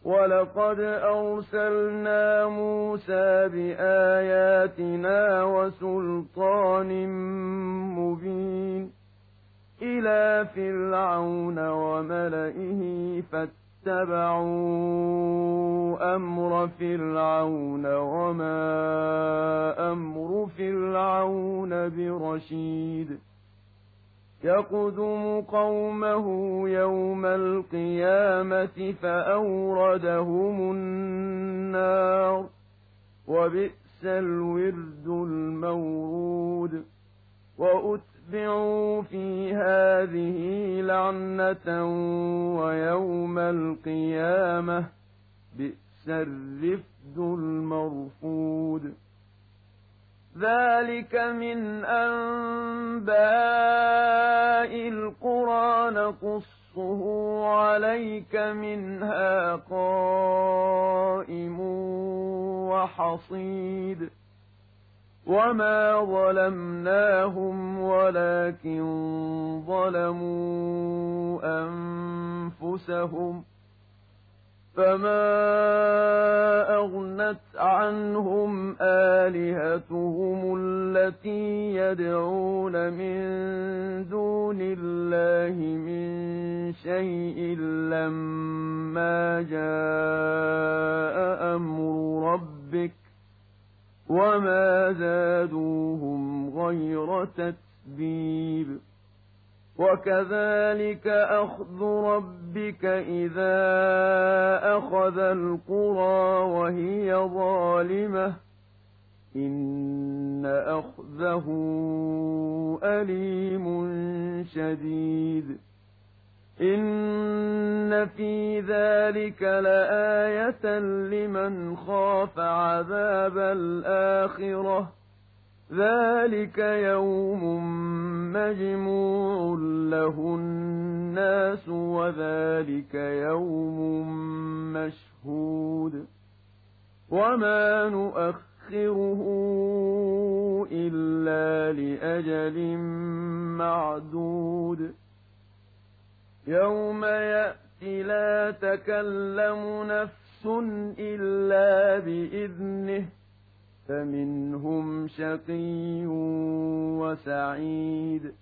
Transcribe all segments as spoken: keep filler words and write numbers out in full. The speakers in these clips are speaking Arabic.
وَلَقَدْ أَرْسَلْنَا مُوسَىٰ بِآيَاتِنَا وَسُلْطَانٍ مُّبِينٍ إِلَىٰ فِرْعَوْنَ وَمَلَئِهِ فَاتَّبَعُوا أَمْرَ فِرْعَوْنَ وَمَا أَمْرُ فِرْعَوْنَ بِرَشِيدٍ يَقْدُمُ قَوْمَهُ يَوْمَ الْقِيَامَةِ فَأَوْرَدَهُمُ النَّارَ ۖ وَبِئْسَ الْوِرْدُ الْمَوْرُودُ وَأُتْبِعُوا فِي هَٰذِهِ لَعْنَةً وَيَوْمَ الْقِيَامَةِ بِئْسَ الرِّفْدُ الْمَرْفُودُ ذَٰلِكَ مِنْ أَنبَاءِ الْقُرَىٰ نَقُصُّهُ عَلَيْكَ مِنْهَا قَائِمٌ وَحَصِيدٌ وَمَا ظَلَمْنَاهُمْ وَلَٰكِن ظَلَمُوا أَنفُسَهُمْ فَمَا أَغْنَتْ عَنْهُمْ آلِهَتُهُمُ الَّتِي يَدْعُونَ مِن دُونِ اللَّهِ مِن شَيْءٍ لَّمَّا جَاءَ أَمْرُ رَبِّكَ وَمَا زَادُوهُمْ غَيْرَ تَتْبِيبٍ وَكَذَٰلِكَ أَخْذُ رَبِّكَ إِذَا أَخَذَ الْقُرَىٰ وَهِيَ ظَالِمَةٌ إِنَّ أَخْذَهُ أَلِيمٌ شَدِيدٌ إِنَّ فِي ذَٰلِكَ لَآيَةً لِّمَنْ خَافَ عَذَابَ الْآخِرَةِ ۚ ذَٰلِكَ يَوْمٌ مَّجْمُوعٌ لَّهُ النَّاسُ وَذَٰلِكَ يَوْمٌ مَّشْهُودٌ وَمَا نُؤَخِّرُهُ إِلَّا لِأَجَلٍ مَّعْدُودٍ يَوْمَ يَأْتِ لَا تَكَلَّمُ نَفْسٌ إِلَّا بِإِذْنِهِ فَمِنْهُمْ شَقِيٌّ وَسَعِيدٌ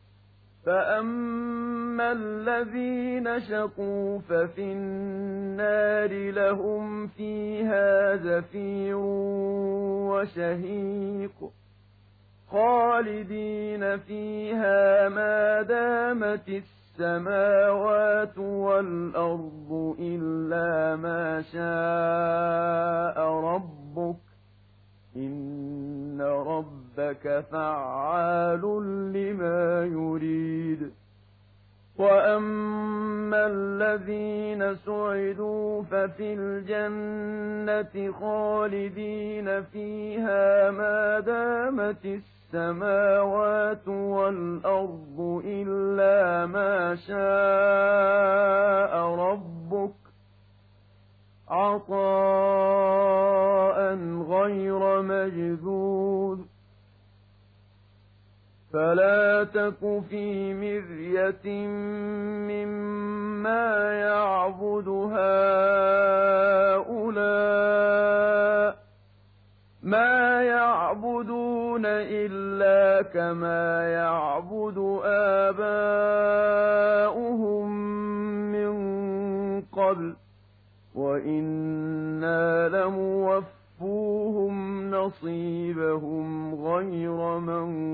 فَأَمَّا الَّذِينَ شَقُوا فَفِي النَّارِ لَهُمْ فِيهَا زَفِيرٌ وَشَهِيقٌ خَالِدِينَ فِيهَا مَا دَامَتِ السَّمَاوَاتُ وَالْأَرْضُ إِلَّا مَا شَاءَ رَبُّكَ إِنَّ رَبَّكَ فَعَّالٌ لِّمَا يُرِيدُ وَأَمَّا الَّذِينَ سُعِدُوا فَفِي الْجَنَّةِ خَالِدِينَ فِيهَا مَا دَامَتِ السَّمَاوَاتُ وَالْأَرْضُ إِلَّا مَا شَاءَ رَبُّكَ عَطَاءً غَيْرَ مَجْذُوذٍ فَلَا تَكُ فِي مِرْيَةٍ مِّمَّا يَعْبُدُ هَٰؤُلَاءِ مَا يَعْبُدُونَ إِلَّا كَمَا يَعْبُدُ آبَاؤُهُم مِّن قَبْلُ وَإِنَّا لَمُوَفُّوهُمْ نَصِيبَهُمْ غَيْرَ مَنقُوصٍ